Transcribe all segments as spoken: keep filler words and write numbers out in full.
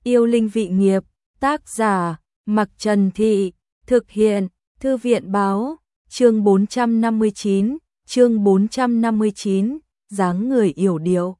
Yêu linh vị nghiệp, tác giả, Mặc Trần Thị, thực hiện, Thư viện báo, chương bốn trăm năm mươi chín, chương bốn trăm năm mươi chín, dáng người yểu điệu.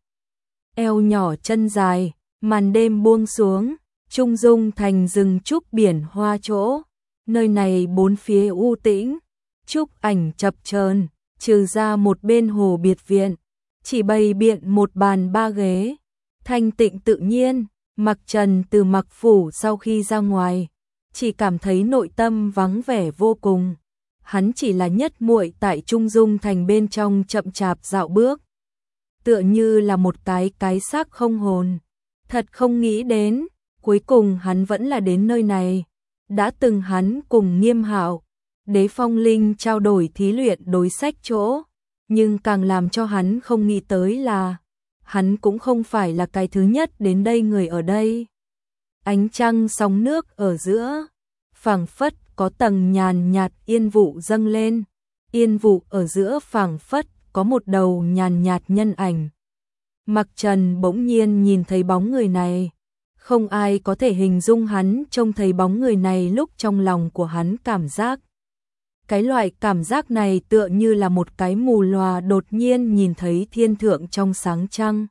Eo nhỏ chân dài, màn đêm buông xuống, trung dung thành rừng trúc biển hoa chỗ. Nơi này bốn phía u tĩnh, trúc ảnh chập chờn, trừ ra một bên hồ biệt viện, chỉ bày biện một bàn ba ghế, thanh tịnh tự nhiên. Mặc Trần từ Mặc phủ sau khi ra ngoài, chỉ cảm thấy nội tâm vắng vẻ vô cùng. Hắn chỉ là nhất muội tại Trung Dung thành bên trong chậm chạp dạo bước, tựa như là một cái cái xác không hồn. Thật không nghĩ đến, cuối cùng hắn vẫn là đến nơi này. Đã từng hắn cùng Nghiêm Hạo, Đế Phong Linh trao đổi thí luyện đối sách chỗ, nhưng càng làm cho hắn không nghĩ tới là hắn cũng không phải là cái thứ nhất đến đây người ở đây. Ánh trăng sóng nước ở giữa, phảng phất có tầng nhàn nhạt yên vụ dâng lên, yên vụ ở giữa phảng phất có một đầu nhàn nhạt nhân ảnh. Mặc Trần bỗng nhiên nhìn thấy bóng người này, không ai có thể hình dung hắn trông thấy bóng người này lúc trong lòng của hắn cảm giác. Cái loại cảm giác này tựa như là một cái mù lòa đột nhiên nhìn thấy thiên thượng trong sáng trăng.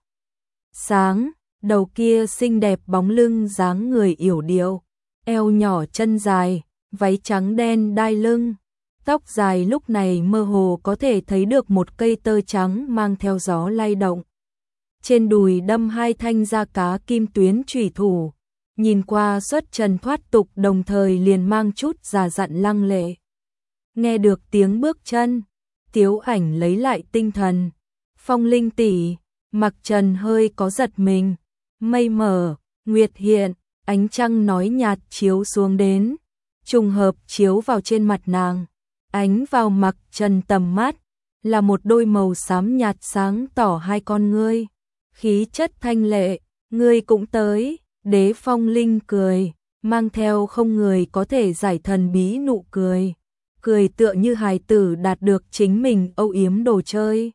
Sáng, đầu kia xinh đẹp bóng lưng dáng người yểu điệu, eo nhỏ chân dài, váy trắng đen đai lưng, tóc dài lúc này mơ hồ có thể thấy được một cây tơ trắng mang theo gió lay động. Trên đùi đâm hai thanh da cá kim tuyến chủy thủ, nhìn qua xuất trần thoát tục đồng thời liền mang chút già dặn lăng lệ. Nghe được tiếng bước chân, Tiếu Ảnh lấy lại tinh thần. Phong Linh tỷ, Mặc Trần hơi có giật mình. Mây mở, nguyệt hiện, ánh trăng nói nhạt chiếu xuống đến, trùng hợp chiếu vào trên mặt nàng. Ánh vào Mặc Trần tầm mắt, là một đôi màu xám nhạt sáng tỏ hai con ngươi. Khí chất thanh lệ, ngươi cũng tới. Đế Phong Linh cười, mang theo không người có thể giải thần bí nụ cười. Cười tựa như hài tử đạt được chính mình âu yếm đồ chơi.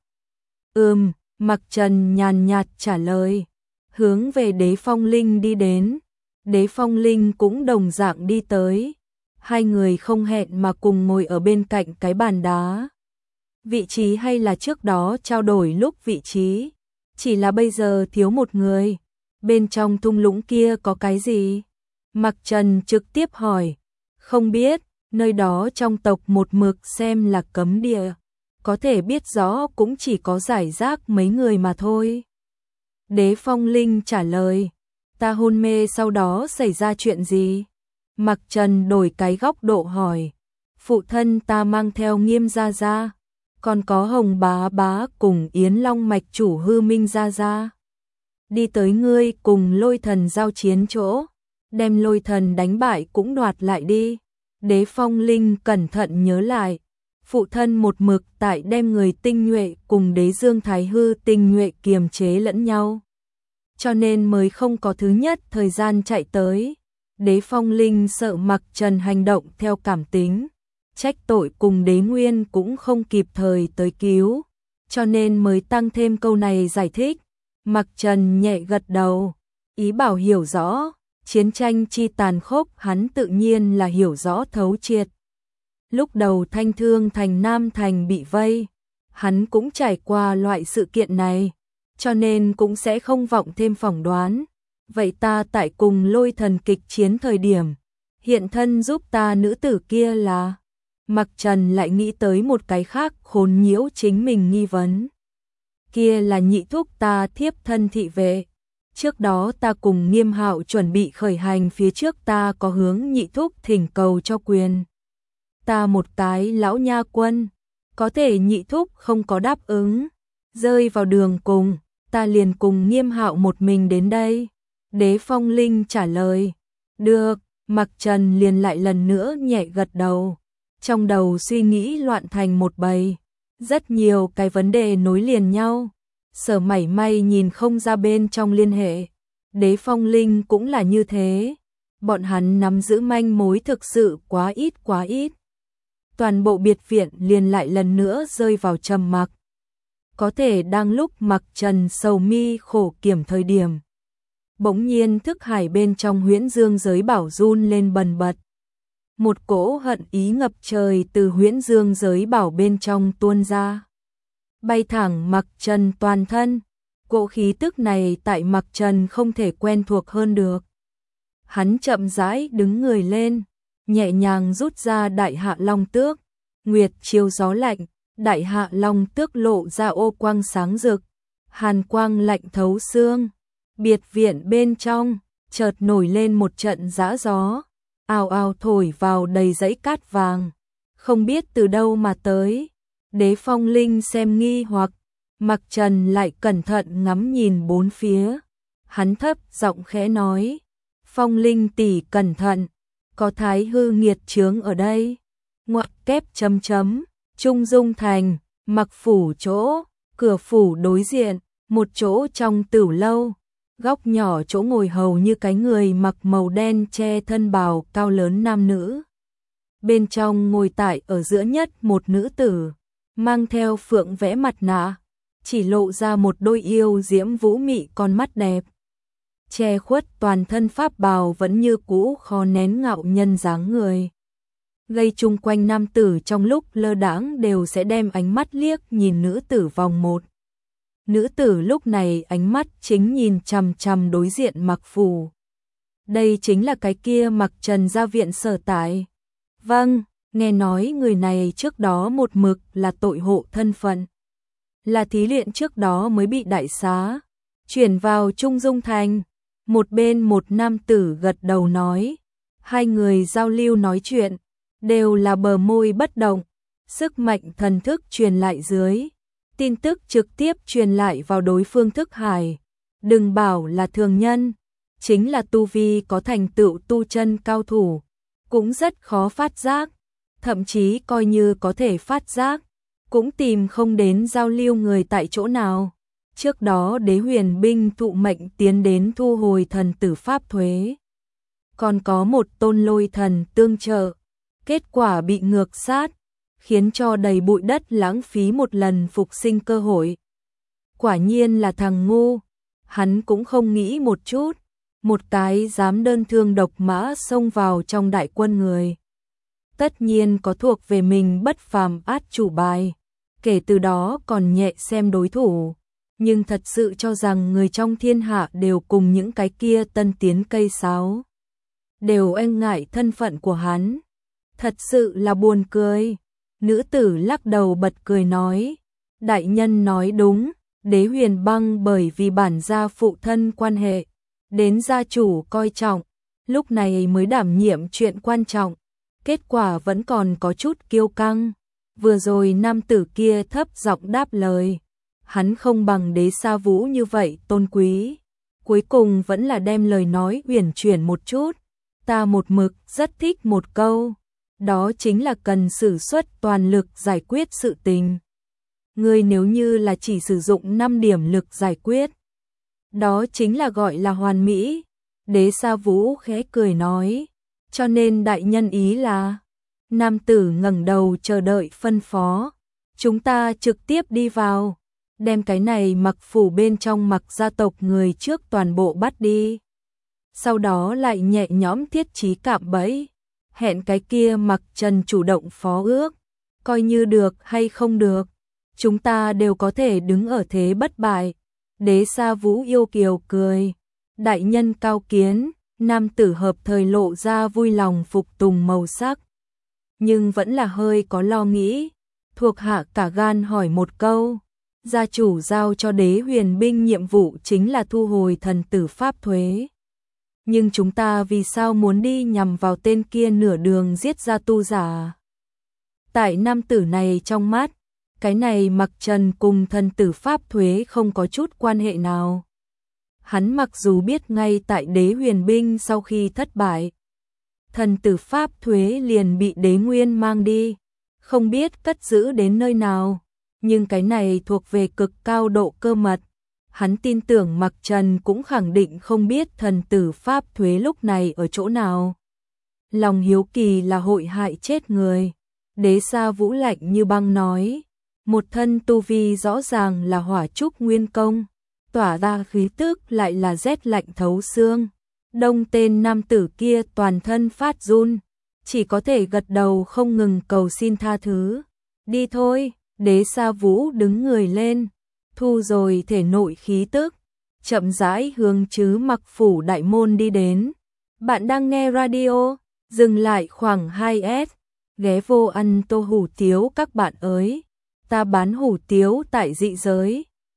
Ừm, Mặc Trần nhàn nhạt trả lời, hướng về Đế Phong Linh đi đến. Đế Phong Linh cũng đồng dạng đi tới. Hai người không hẹn mà cùng ngồi ở bên cạnh cái bàn đá. Vị trí hay là trước đó trao đổi lúc vị trí, chỉ là bây giờ thiếu một người. Bên trong thung lũng kia có cái gì? Mặc Trần trực tiếp hỏi. Không biết. Nơi đó trong tộc một mực xem là cấm địa, có thể biết rõ cũng chỉ có giải rác mấy người mà thôi. Đế Phong Linh trả lời, ta hôn mê sau đó xảy ra chuyện gì? Mặc Trần đổi cái góc độ hỏi, phụ thân ta mang theo Nghiêm gia gia, còn có Hồng bá bá cùng Yến Long mạch chủ Hư Minh gia gia. Đi tới ngươi cùng Lôi Thần giao chiến chỗ, đem Lôi Thần đánh bại cũng đoạt lại đi. Đế Phong Linh cẩn thận nhớ lại, phụ thân một mực tại đem người tinh nhuệ cùng Đế Dương Thái Hư tinh nhuệ kiềm chế lẫn nhau, cho nên mới không có thứ nhất thời gian chạy tới. Đế Phong Linh sợ Mặc Trần hành động theo cảm tính, trách tội cùng Đế Nguyên cũng không kịp thời tới cứu, cho nên mới tăng thêm câu này giải thích. Mặc Trần nhẹ gật đầu, ý bảo hiểu rõ. Chiến tranh chi tàn khốc hắn tự nhiên là hiểu rõ thấu triệt. Lúc đầu Thanh Thương thành Nam thành bị vây, hắn cũng trải qua loại sự kiện này, cho nên cũng sẽ không vọng thêm phỏng đoán. Vậy ta tại cùng Lôi Thần kịch chiến thời điểm, hiện thân giúp ta nữ tử kia là... Mặc Trần lại nghĩ tới một cái khác khốn nhiễu chính mình nghi vấn. Kia là nhị thúc ta thiếp thân thị vệ. Trước đó ta cùng Nghiêm Hạo chuẩn bị khởi hành phía trước ta có hướng nhị thúc thỉnh cầu cho quyền. Ta một cái lão nha quân, có thể nhị thúc không có đáp ứng. Rơi vào đường cùng, ta liền cùng Nghiêm Hạo một mình đến đây. Đế Phong Linh trả lời. Được, Mặc Trần liền lại lần nữa nhẹ gật đầu. Trong đầu suy nghĩ loạn thành một bầy. Rất nhiều cái vấn đề nối liền nhau. Sở mảy may nhìn không ra bên trong liên hệ. Đế Phong Linh cũng là như thế. Bọn hắn nắm giữ manh mối thực sự quá ít quá ít. Toàn bộ biệt viện liền lại lần nữa rơi vào trầm mặc. Có thể đang lúc Mặc Trần sầu mi khổ kiểm thời điểm, bỗng nhiên thức hải bên trong huyễn dương giới bảo run lên bần bật. Một cỗ hận ý ngập trời từ huyễn dương giới bảo bên trong tuôn ra, bay thẳng Mặc Trần toàn thân. Cỗ khí tức này tại Mặc Trần không thể quen thuộc hơn được. Hắn chậm rãi đứng người lên, nhẹ nhàng rút ra Đại Hạ Long Tước. Nguyệt chiếu gió lạnh, Đại Hạ Long Tước lộ ra ô quang sáng rực, hàn quang lạnh thấu xương. Biệt viện bên trong chợt nổi lên một trận giã gió, ào ào thổi vào đầy dãy cát vàng, không biết từ đâu mà tới. Đế Phong Linh xem nghi hoặc, Mặc Trần lại cẩn thận ngắm nhìn bốn phía. Hắn thấp giọng khẽ nói, Phong Linh tỷ cẩn thận, có thái hư nghiệt chướng ở đây. Ngoặc kép chấm chấm, Trung Dung Thành, Mặc phủ chỗ, cửa phủ đối diện, một chỗ trong tửu lâu. Góc nhỏ chỗ ngồi hầu như cái người mặc màu đen che thân bào cao lớn nam nữ. Bên trong ngồi tại ở giữa nhất một nữ tử, mang theo phượng vẽ mặt nạ, chỉ lộ ra một đôi yêu diễm vũ mị con mắt đẹp. Che khuất toàn thân pháp bào vẫn như cũ khó nén ngạo nhân dáng người. Gây chung quanh nam tử trong lúc lơ đãng đều sẽ đem ánh mắt liếc nhìn nữ tử vòng một. Nữ tử lúc này ánh mắt chính nhìn chằm chằm đối diện Mặc phủ. Đây chính là cái kia Mặc Trần ra viện sở tại. Vâng, nghe nói người này trước đó một mực là tội hộ thân phận. Là thí luyện trước đó mới bị đại xá, chuyển vào Trung Dung Thành. Một bên một nam tử gật đầu nói. Hai người giao lưu nói chuyện, đều là bờ môi bất động. Sức mạnh thần thức truyền lại dưới, tin tức trực tiếp truyền lại vào đối phương thức hải. Đừng bảo là thường nhân, chính là tu vi có thành tựu tu chân cao thủ, cũng rất khó phát giác. Thậm chí coi như có thể phát giác, cũng tìm không đến giao lưu người tại chỗ nào. Trước đó Đế Huyền binh thụ mệnh tiến đến thu hồi thần tử pháp thuế. Còn có một tôn lôi thần tương trợ, kết quả bị ngược sát, khiến cho đầy bụi đất lãng phí một lần phục sinh cơ hội. Quả nhiên là thằng ngu, hắn cũng không nghĩ một chút, một cái dám đơn thương độc mã xông vào trong đại quân người. Tất nhiên có thuộc về mình bất phàm át chủ bài, kể từ đó còn nhẹ xem đối thủ, nhưng thật sự cho rằng người trong thiên hạ đều cùng những cái kia tân tiến cây sáo, đều e ngại thân phận của hắn. Thật sự là buồn cười. Nữ tử lắc đầu bật cười nói, đại nhân nói đúng, Đế Huyền Băng bởi vì bản gia phụ thân quan hệ, đến gia chủ coi trọng, lúc này mới đảm nhiệm chuyện quan trọng, kết quả vẫn còn có chút kiêu căng. Vừa rồi nam tử kia thấp giọng đáp lời, hắn không bằng Đế Sa Vũ như vậy tôn quý, cuối cùng vẫn là đem lời nói uyển chuyển một chút. Ta một mực rất thích một câu, đó chính là cần sử xuất toàn lực giải quyết sự tình. Ngươi nếu như là chỉ sử dụng năm điểm lực giải quyết, đó chính là gọi là hoàn mỹ. Đế Sa Vũ khẽ cười nói, cho nên đại nhân ý là. Nam tử ngẩng đầu chờ đợi phân phó, chúng ta trực tiếp đi vào, đem cái này Mặc phủ bên trong Mặc gia tộc người trước toàn bộ bắt đi. Sau đó lại nhẹ nhõm thiết trí cạm bẫy, hẹn cái kia Mặc Trần chủ động phó ước, coi như được hay không được, chúng ta đều có thể đứng ở thế bất bại. Đế Sa Vũ yêu kiều cười, đại nhân cao kiến. Nam tử hợp thời lộ ra vui lòng phục tùng màu sắc, nhưng vẫn là hơi có lo nghĩ. Thuộc hạ cả gan hỏi một câu, gia chủ giao cho Đế Huyền binh nhiệm vụ chính là thu hồi thần tử pháp thuế, nhưng chúng ta vì sao muốn đi nhằm vào tên kia nửa đường giết ra tu giả? Tại nam tử này trong mắt, cái này Mặc Trần cùng thần tử pháp thuế không có chút quan hệ nào. Hắn mặc dù biết ngay tại Đế Huyền binh sau khi thất bại, thần tử pháp thuế liền bị Đế Nguyên mang đi, không biết cất giữ đến nơi nào, nhưng cái này thuộc về cực cao độ cơ mật. Hắn tin tưởng Mặc Trần cũng khẳng định không biết thần tử pháp thuế lúc này ở chỗ nào. Lòng hiếu kỳ là hội hại chết người. Đế Sa Vũ lạnh như băng nói, một thân tu vi rõ ràng là hỏa trúc nguyên công, tỏa ra khí tức lại là rét lạnh thấu xương. Đông tên nam tử kia toàn thân phát run, chỉ có thể gật đầu không ngừng cầu xin tha thứ. Đi thôi, Đế Sa Vũ đứng người lên, thu rồi thể nội khí tức, chậm rãi hướng Trứ Mặc phủ đại môn đi đến. Bạn đang nghe radio, dừng lại khoảng hai S, ghé vô ăn tô hủ tiếu các bạn ơi. Ta bán hủ tiếu tại dị giới.